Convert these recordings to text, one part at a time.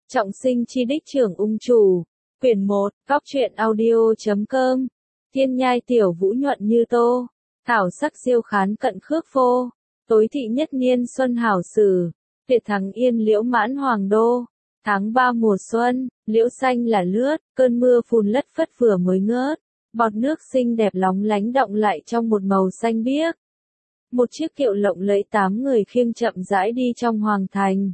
Trọng sinh chi đích trưởng ung chủ. Quyển 1, góc truyện audio.com. Thiên nhai tiểu vũ nhuận như tô. Thảo sắc diêu khán cận khước phô. Tối thị nhất niên xuân hảo sử. Tuyệt thắng yên liễu mãn hoàng đô. Tháng 3 mùa xuân, liễu xanh là lướt, cơn mưa phùn lất phất vừa mới ngớt. Bọt nước xinh đẹp lóng lánh động lại trong một màu xanh biếc. Một chiếc kiệu lộng lẫy 8 người khiêng chậm rãi đi trong hoàng thành.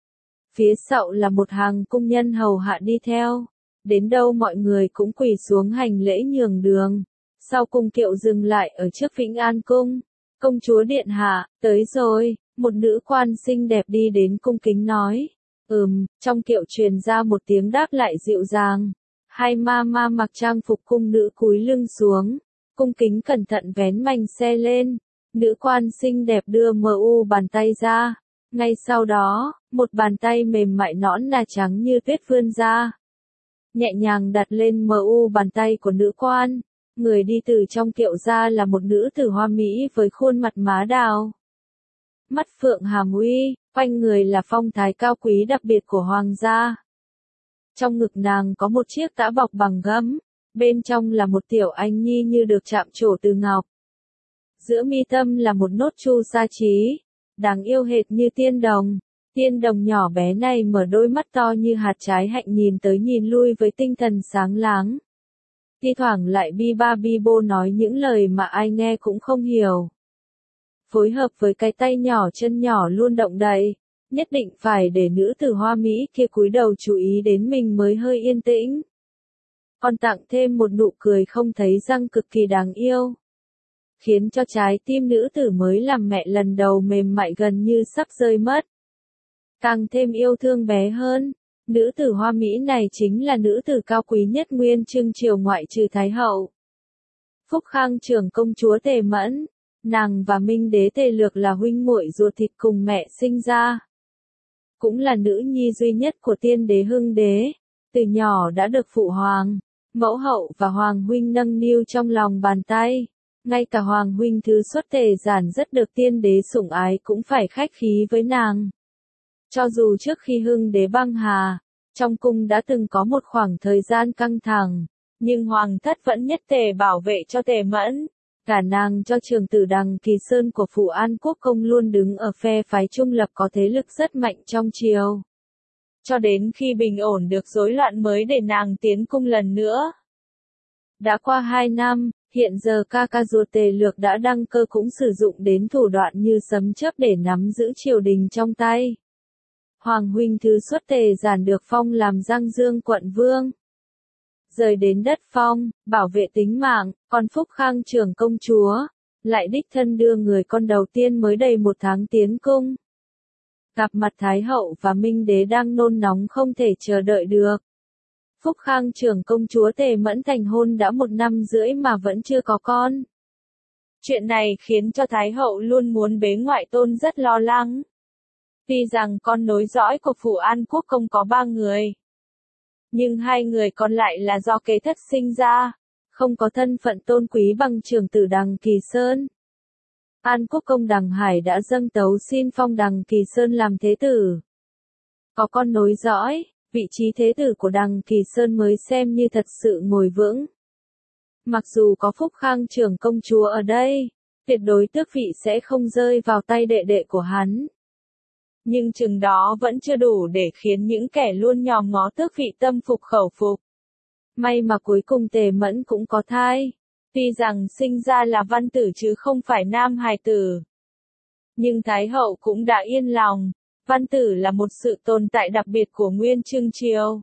Phía sau là một hàng cung nhân hầu hạ đi theo. Đến đâu mọi người cũng quỳ xuống hành lễ nhường đường. Sau cung kiệu dừng lại ở trước Vĩnh An cung. Công chúa điện hạ, tới rồi, một nữ quan xinh đẹp đi đến cung kính nói. Trong kiệu truyền ra một tiếng đáp lại dịu dàng. Hai ma mặc trang phục cung nữ cúi lưng xuống. Cung kính cẩn thận vén mành xe lên. Nữ quan xinh đẹp đưa bàn tay ra. Ngay sau đó, một bàn tay mềm mại nõn nà trắng như tuyết vươn ra. Nhẹ nhàng đặt lên bàn tay của nữ quan. Người đi từ trong kiệu ra là một nữ tử hoa mỹ với khuôn mặt má đào. Mắt phượng hàm uy, quanh người là phong thái cao quý đặc biệt của hoàng gia. Trong ngực nàng có một chiếc tã bọc bằng gấm, bên trong là một tiểu anh nhi như được chạm trổ từ ngọc. Giữa mi tâm là một nốt chu sa trí, đáng yêu hệt như tiên đồng. Tiên đồng nhỏ bé này mở đôi mắt to như hạt trái hạnh nhìn tới nhìn lui với tinh thần sáng láng. Thi thoảng lại bi bô nói những lời mà ai nghe cũng không hiểu. Phối hợp với cái tay nhỏ chân nhỏ luôn động đậy, nhất định phải để nữ tử hoa mỹ kia cúi đầu chú ý đến mình mới hơi yên tĩnh. Còn tặng thêm một nụ cười không thấy răng cực kỳ đáng yêu. Khiến cho trái tim nữ tử mới làm mẹ lần đầu mềm mại gần như sắp rơi mất. Càng thêm yêu thương bé hơn, nữ tử hoa mỹ này chính là nữ tử cao quý nhất nguyên chương triều ngoại trừ Thái hậu. Phúc Khang trưởng công chúa Tề Mẫn, nàng và Minh đế Tề Lược là huynh muội ruột thịt cùng mẹ sinh ra. Cũng là nữ nhi duy nhất của tiên đế Hưng đế, từ nhỏ đã được phụ hoàng, mẫu hậu và hoàng huynh nâng niu trong lòng bàn tay. Ngay cả hoàng huynh thứ xuất Tề Giản rất được tiên đế sủng ái cũng phải khách khí với nàng. Cho dù trước khi Hưng đế băng hà, trong cung đã từng có một khoảng thời gian căng thẳng, nhưng hoàng thất vẫn nhất tề bảo vệ cho Tề Mẫn. Cả nàng cho trường tử Đằng Kỳ Sơn của Phủ An Quốc công luôn đứng ở phe phái trung lập có thế lực rất mạnh trong triều. Cho đến khi bình ổn được rối loạn mới để nàng tiến cung lần nữa. Đã qua 2 năm, hiện giờ ca ruột Tề Lược đã đăng cơ cũng sử dụng đến thủ đoạn như sấm chớp để nắm giữ triều đình trong tay. Hoàng huynh thứ xuất Tề Giản được phong làm Giang Dương quận vương. Rời đến đất phong, bảo vệ tính mạng, còn Phúc Khang trưởng công chúa, lại đích thân đưa người con đầu tiên mới đầy 1 tháng tiến cung. Gặp mặt Thái hậu và Minh đế đang nôn nóng không thể chờ đợi được. Phúc Khang trưởng công chúa Tề Mẫn thành hôn đã 1 năm rưỡi mà vẫn chưa có con. Chuyện này khiến cho Thái hậu luôn muốn bế ngoại tôn rất lo lắng. Tuy rằng con nối dõi của Phủ An Quốc công có 3 người. Nhưng 2 người còn lại là do kế thất sinh ra, không có thân phận tôn quý bằng trưởng tử Đằng Kỳ Sơn. An Quốc công Đằng Hải đã dâng tấu xin phong Đằng Kỳ Sơn làm thế tử. Có con nối dõi, vị trí thế tử của Đằng Kỳ Sơn mới xem như thật sự ngồi vững. Mặc dù có Phúc Khang trưởng công chúa ở đây, tuyệt đối tước vị sẽ không rơi vào tay đệ đệ của hắn. Nhưng chừng đó vẫn chưa đủ để khiến những kẻ luôn nhòm ngó tước vị tâm phục khẩu phục. May mà cuối cùng Tề Mẫn cũng có thai. Tuy rằng sinh ra là văn tử chứ không phải nam hài tử. Nhưng Thái hậu cũng đã yên lòng. Văn tử là một sự tồn tại đặc biệt của nguyên chương triều.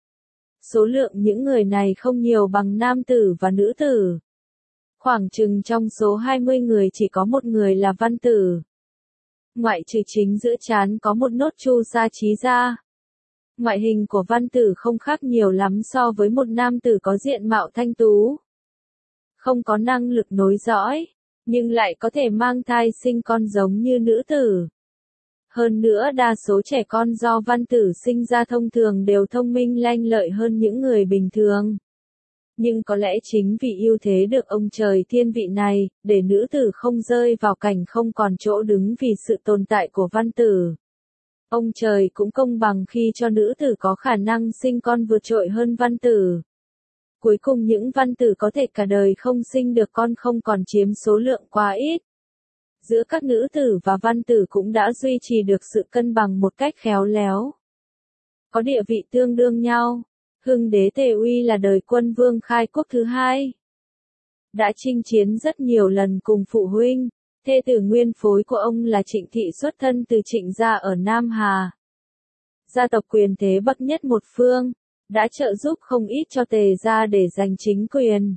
Số lượng những người này không nhiều bằng nam tử và nữ tử. Khoảng chừng trong số 20 người chỉ có 1 người là văn tử. Ngoại trừ chính giữa trán có một nốt chu sa trí ra. Ngoại hình của văn tử không khác nhiều lắm so với một nam tử có diện mạo thanh tú. Không có năng lực nối dõi, nhưng lại có thể mang thai sinh con giống như nữ tử. Hơn nữa đa số trẻ con do văn tử sinh ra thông thường đều thông minh lanh lợi hơn những người bình thường. Nhưng có lẽ chính vì ưu thế được ông trời thiên vị này, để nữ tử không rơi vào cảnh không còn chỗ đứng vì sự tồn tại của văn tử. Ông trời cũng công bằng khi cho nữ tử có khả năng sinh con vượt trội hơn văn tử. Cuối cùng những văn tử có thể cả đời không sinh được con không còn chiếm số lượng quá ít. Giữa các nữ tử và văn tử cũng đã duy trì được sự cân bằng một cách khéo léo. Có địa vị tương đương nhau. Hưng đế Tề Uy là đời quân vương khai quốc thứ hai. Đã chinh chiến rất nhiều lần cùng phụ huynh. Thê tử nguyên phối của ông là Trịnh Thị xuất thân từ Trịnh gia ở Nam Hà. Gia tộc quyền thế bậc nhất một phương, đã trợ giúp không ít cho Tề gia để giành chính quyền.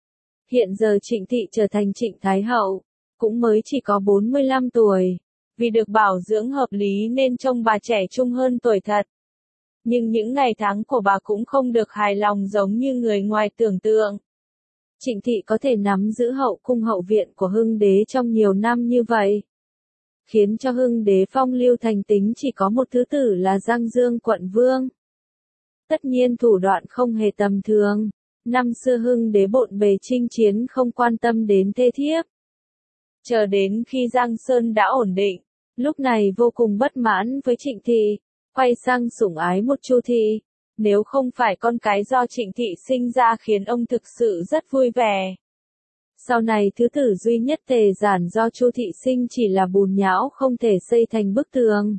Hiện giờ Trịnh Thị trở thành Trịnh Thái Hậu, cũng mới chỉ có 45 tuổi. Vì được bảo dưỡng hợp lý nên trông bà trẻ trung hơn tuổi thật. Nhưng những ngày tháng của bà cũng không được hài lòng giống như người ngoài tưởng tượng. Trịnh Thị có thể nắm giữ hậu cung hậu viện của Hưng đế trong nhiều năm như vậy, khiến cho Hưng đế phong lưu thành tính chỉ có một thứ tử là Giang Dương quận vương. Tất nhiên thủ đoạn không hề tầm thường. Năm xưa Hưng đế bộn bề chinh chiến không quan tâm đến thê thiếp. Chờ đến khi Giang Sơn đã ổn định, lúc này vô cùng bất mãn với Trịnh Thị, quay sang sủng ái một Chu Thị. Nếu không phải con cái do Trịnh Thị sinh ra khiến ông thực sự rất vui vẻ. Sau này thứ tử duy nhất Tề Giản do Chu Thị sinh chỉ là bùn nhão không thể xây thành bức tường.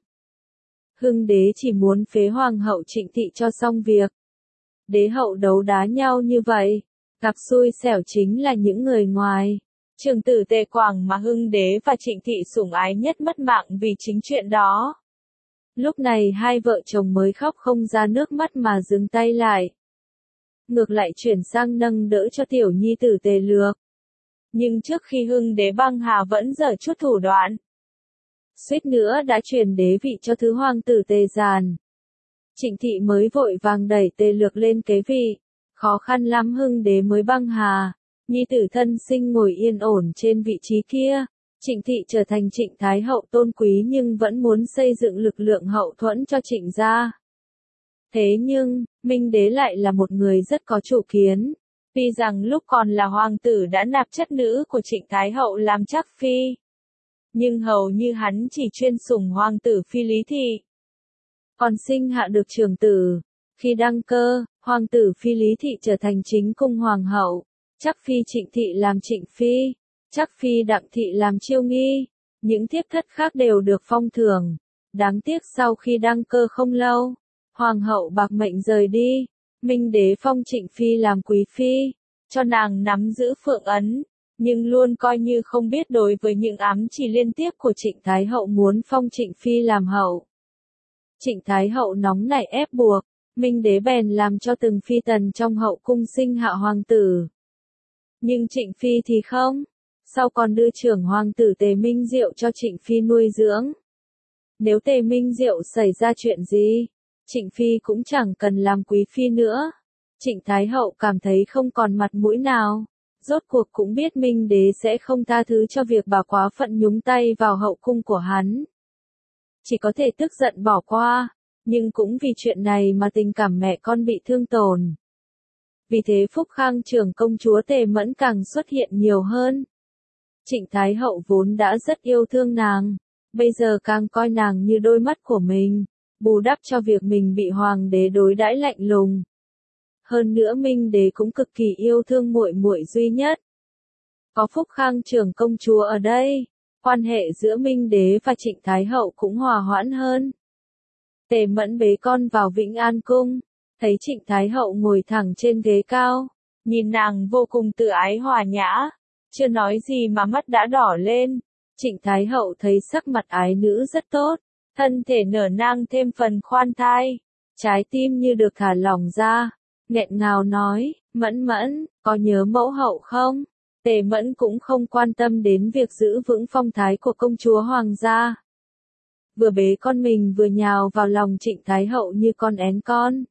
Hưng đế chỉ muốn phế hoàng hậu Trịnh Thị cho xong việc. Đế hậu đấu đá nhau như vậy, gặp xui xẻo chính là những người ngoài. Trưởng tử Tề Quảng mà Hưng đế và Trịnh Thị sủng ái nhất mất mạng vì chính chuyện đó. Lúc này hai vợ chồng mới khóc không ra nước mắt mà dừng tay lại. Ngược lại chuyển sang nâng đỡ cho tiểu nhi tử Tề Lược. Nhưng trước khi Hưng đế băng hà vẫn dở chút thủ đoạn. Suýt nữa đã truyền đế vị cho thứ hoàng tử Tề Giàn. Trịnh Thị mới vội vàng đẩy Tề Lược lên kế vị. Khó khăn lắm Hưng đế mới băng hà. Nhi tử thân sinh ngồi yên ổn trên vị trí kia. Trịnh Thị trở thành Trịnh Thái Hậu tôn quý nhưng vẫn muốn xây dựng lực lượng hậu thuẫn cho Trịnh gia. Thế nhưng, Minh đế lại là một người rất có chủ kiến. Tuy rằng lúc còn là hoàng tử đã nạp chất nữ của Trịnh Thái Hậu làm chắc phi. Nhưng hầu như hắn chỉ chuyên sủng hoàng tử phi Lý Thị. Còn sinh hạ được trưởng tử. Khi đăng cơ, hoàng tử phi Lý Thị trở thành chính cung hoàng hậu. Chắc phi Trịnh Thị làm Trịnh phi. Chắc phi Đặng Thị làm chiêu nghi. Những thiếp thất khác đều được phong thưởng. Đáng tiếc sau khi đăng cơ không lâu, hoàng hậu bạc mệnh rời đi. Minh đế phong Trịnh phi làm quý phi, cho nàng nắm giữ phượng ấn, nhưng luôn coi như không biết đối với những ám chỉ liên tiếp của Trịnh Thái Hậu muốn phong Trịnh phi làm hậu. Trịnh Thái Hậu nóng nảy ép buộc, Minh đế bèn làm cho từng phi tần trong hậu cung sinh hạ hoàng tử. Nhưng Trịnh phi thì không. Sau còn đưa trưởng hoàng tử Tề Minh Diệu cho Trịnh phi nuôi dưỡng. Nếu Tề Minh Diệu xảy ra chuyện gì, Trịnh phi cũng chẳng cần làm quý phi nữa. Trịnh Thái Hậu cảm thấy không còn mặt mũi nào. Rốt cuộc cũng biết Minh đế sẽ không tha thứ cho việc bà quá phận nhúng tay vào hậu cung của hắn. Chỉ có thể tức giận bỏ qua, nhưng cũng vì chuyện này mà tình cảm mẹ con bị thương tổn. Vì thế Phúc Khang trưởng công chúa Tề Mẫn càng xuất hiện nhiều hơn. Trịnh Thái Hậu vốn đã rất yêu thương nàng, bây giờ càng coi nàng như đôi mắt của mình, bù đắp cho việc mình bị hoàng đế đối đãi lạnh lùng. Hơn nữa Minh đế cũng cực kỳ yêu thương muội muội duy nhất. Có Phúc Khang trưởng công chúa ở đây, quan hệ giữa Minh đế và Trịnh Thái Hậu cũng hòa hoãn hơn. Tề Mẫn bế con vào Vĩnh An cung, thấy Trịnh Thái Hậu ngồi thẳng trên ghế cao, nhìn nàng vô cùng tự ái hòa nhã, chưa nói gì mà mắt đã đỏ lên. Trịnh Thái Hậu thấy sắc mặt ái nữ rất tốt, thân thể nở nang thêm phần khoan thai, trái tim như được thả lỏng ra, nghẹn ngào nói, Mẫn Mẫn, có nhớ mẫu hậu không? Tề Mẫn cũng không quan tâm đến việc giữ vững phong thái của công chúa hoàng gia. Vừa bế con mình vừa nhào vào lòng Trịnh Thái Hậu như con én con.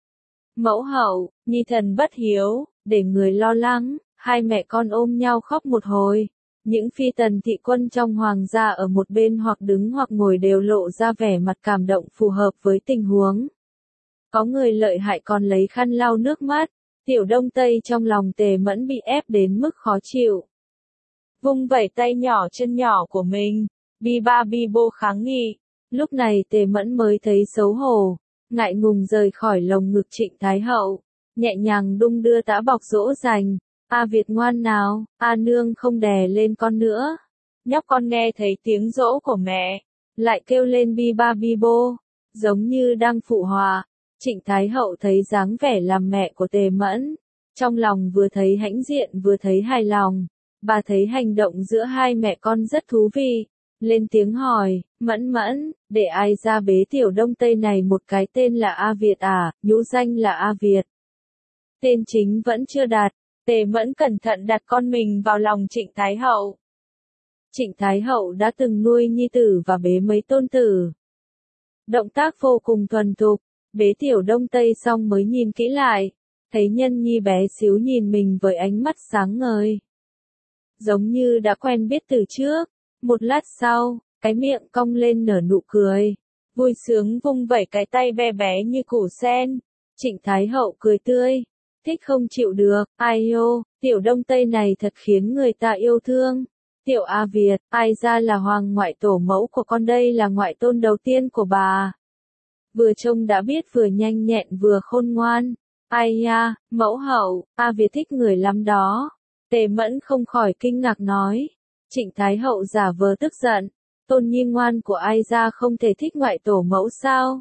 Mẫu hậu, nhi thần bất hiếu, để người lo lắng, hai mẹ con ôm nhau khóc một hồi. Những phi tần thị quân trong hoàng gia ở một bên hoặc đứng hoặc ngồi đều lộ ra vẻ mặt cảm động phù hợp với tình huống. Có người lợi hại còn lấy khăn lau nước mắt. Tiểu Đông Tây trong lòng Tề Mẫn bị ép đến mức khó chịu. Vung vẩy tay nhỏ chân nhỏ của mình, bi ba bi bô kháng nghị. Lúc này Tề Mẫn mới thấy xấu hổ, ngại ngùng rời khỏi lồng ngực Trịnh Thái Hậu, nhẹ nhàng đung đưa tã bọc dỗ dành. A Việt ngoan nào, A nương không đè lên con nữa. Nhóc con nghe thấy tiếng dỗ của mẹ, lại kêu lên bi ba bi bô, giống như đang phụ họa. Trịnh Thái Hậu thấy dáng vẻ làm mẹ của Tề Mẫn, trong lòng vừa thấy hãnh diện vừa thấy hài lòng. Bà thấy hành động giữa hai mẹ con rất thú vị, lên tiếng hỏi, Mẫn Mẫn, để ai ra bế tiểu Đông Tây này một cái tên là A Việt à, nhũ danh là A Việt. Tên chính vẫn chưa đặt, Tề Mẫn cẩn thận đặt con mình vào lòng Trịnh Thái Hậu. Trịnh Thái Hậu đã từng nuôi nhi tử và bế mấy tôn tử. Động tác vô cùng thuần thục, bế tiểu Đông Tây xong mới nhìn kỹ lại, thấy nhân nhi bé xíu nhìn mình với ánh mắt sáng ngời. Giống như đã quen biết từ trước. Một lát sau, cái miệng cong lên nở nụ cười, vui sướng vung vẩy cái tay bé bé như củ sen. Trịnh Thái Hậu cười tươi, thích không chịu được, ai ô, tiểu Đông Tây này thật khiến người ta yêu thương. Tiểu A Việt, ai ra là hoàng ngoại tổ mẫu của con đây là ngoại tôn đầu tiên của bà. Vừa trông đã biết vừa nhanh nhẹn vừa khôn ngoan. Ai ya, mẫu hậu, A Việt thích người lắm đó. Tề Mẫn không khỏi kinh ngạc nói. Trịnh Thái Hậu giả vờ tức giận, tôn nhi ngoan của ai ra không thể thích ngoại tổ mẫu sao?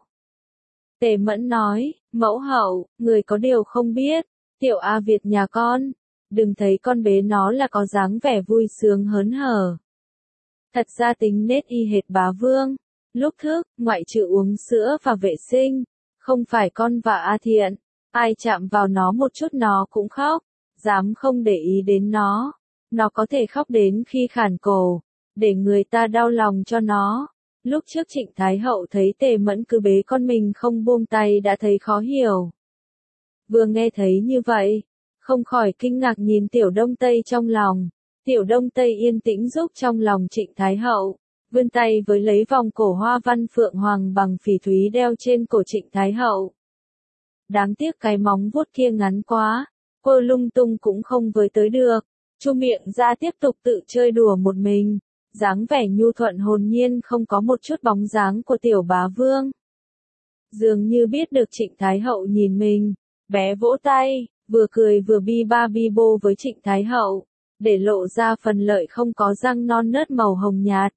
Tề Mẫn nói, mẫu hậu, người có điều không biết, tiểu A Việt nhà con, đừng thấy con bế nó là có dáng vẻ vui sướng hớn hở. Thật ra tính nết y hệt bá vương, lúc thức, ngoại trừ uống sữa và vệ sinh, không phải con và A Thiện, ai chạm vào nó một chút nó cũng khóc, dám không để ý đến nó. Nó có thể khóc đến khi khản cổ, để người ta đau lòng cho nó. Lúc trước Trịnh Thái Hậu thấy Tề Mẫn cứ bế con mình không buông tay đã thấy khó hiểu. Vừa nghe thấy như vậy, không khỏi kinh ngạc nhìn tiểu Đông Tây trong lòng. Tiểu Đông Tây yên tĩnh giúp trong lòng Trịnh Thái Hậu, vươn tay với lấy vòng cổ hoa văn phượng hoàng bằng phỉ thúy đeo trên cổ Trịnh Thái Hậu. Đáng tiếc cái móng vuốt kia ngắn quá, cô lung tung cũng không với tới được. Chu miệng ra tiếp tục tự chơi đùa một mình, dáng vẻ nhu thuận hồn nhiên không có một chút bóng dáng của tiểu bá vương. Dường như biết được Trịnh Thái Hậu nhìn mình, bé vỗ tay, vừa cười vừa bi ba bi bô với Trịnh Thái Hậu, để lộ ra phần lợi không có răng non nớt màu hồng nhạt.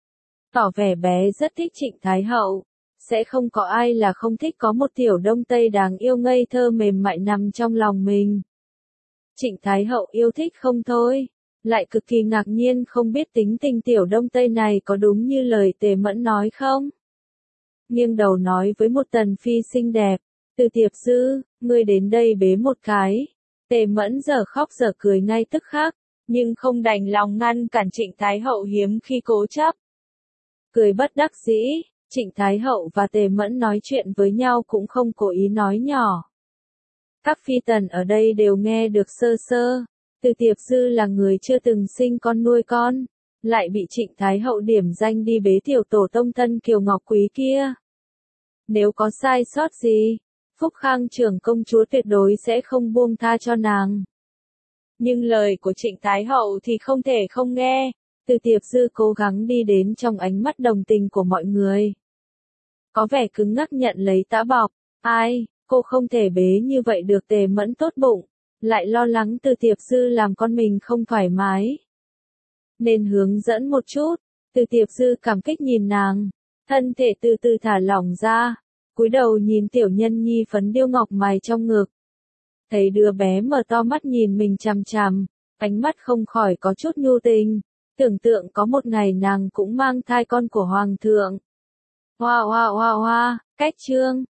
Tỏ vẻ bé rất thích Trịnh Thái Hậu, sẽ không có ai là không thích có một tiểu Đông Tây đáng yêu ngây thơ mềm mại nằm trong lòng mình. Trịnh Thái Hậu yêu thích không thôi, lại cực kỳ ngạc nhiên không biết tính tình tiểu Đông Tây này có đúng như lời Tề Mẫn nói không. Nghiêng đầu nói với một tần phi xinh đẹp, Từ Tiệp Dư, ngươi đến đây bế một cái. Tề Mẫn giờ khóc giờ cười ngay tức khắc, nhưng không đành lòng ngăn cản Trịnh Thái Hậu hiếm khi cố chấp. Cười bất đắc dĩ, Trịnh Thái Hậu và Tề Mẫn nói chuyện với nhau cũng không cố ý nói nhỏ. Các phi tần ở đây đều nghe được sơ sơ. Từ Tiệp Dư là người chưa từng sinh con nuôi con, lại bị Trịnh Thái Hậu điểm danh đi bế tiểu tổ tông thân Kiều Ngọc Quý kia. Nếu có sai sót gì, Phúc Khang trưởng công chúa tuyệt đối sẽ không buông tha cho nàng. Nhưng lời của Trịnh Thái Hậu thì không thể không nghe. Từ Tiệp Dư cố gắng đi đến trong ánh mắt đồng tình của mọi người. Có vẻ cứng ngắc nhận lấy tã bọc. Ai, cô không thể bế như vậy được. Tề Mẫn tốt bụng, lại lo lắng Từ Tiệp Dư làm con mình không thoải mái. Nên hướng dẫn một chút. Từ Tiệp Dư cảm kích nhìn nàng, thân thể từ từ thả lỏng ra, cúi đầu nhìn tiểu nhân nhi phấn điêu ngọc mày trong ngực. Thấy đứa bé mở to mắt nhìn mình chằm chằm, ánh mắt không khỏi có chút nhu tình, tưởng tượng có một ngày nàng cũng mang thai con của hoàng thượng. Hoa hoa hoa hoa, cách chương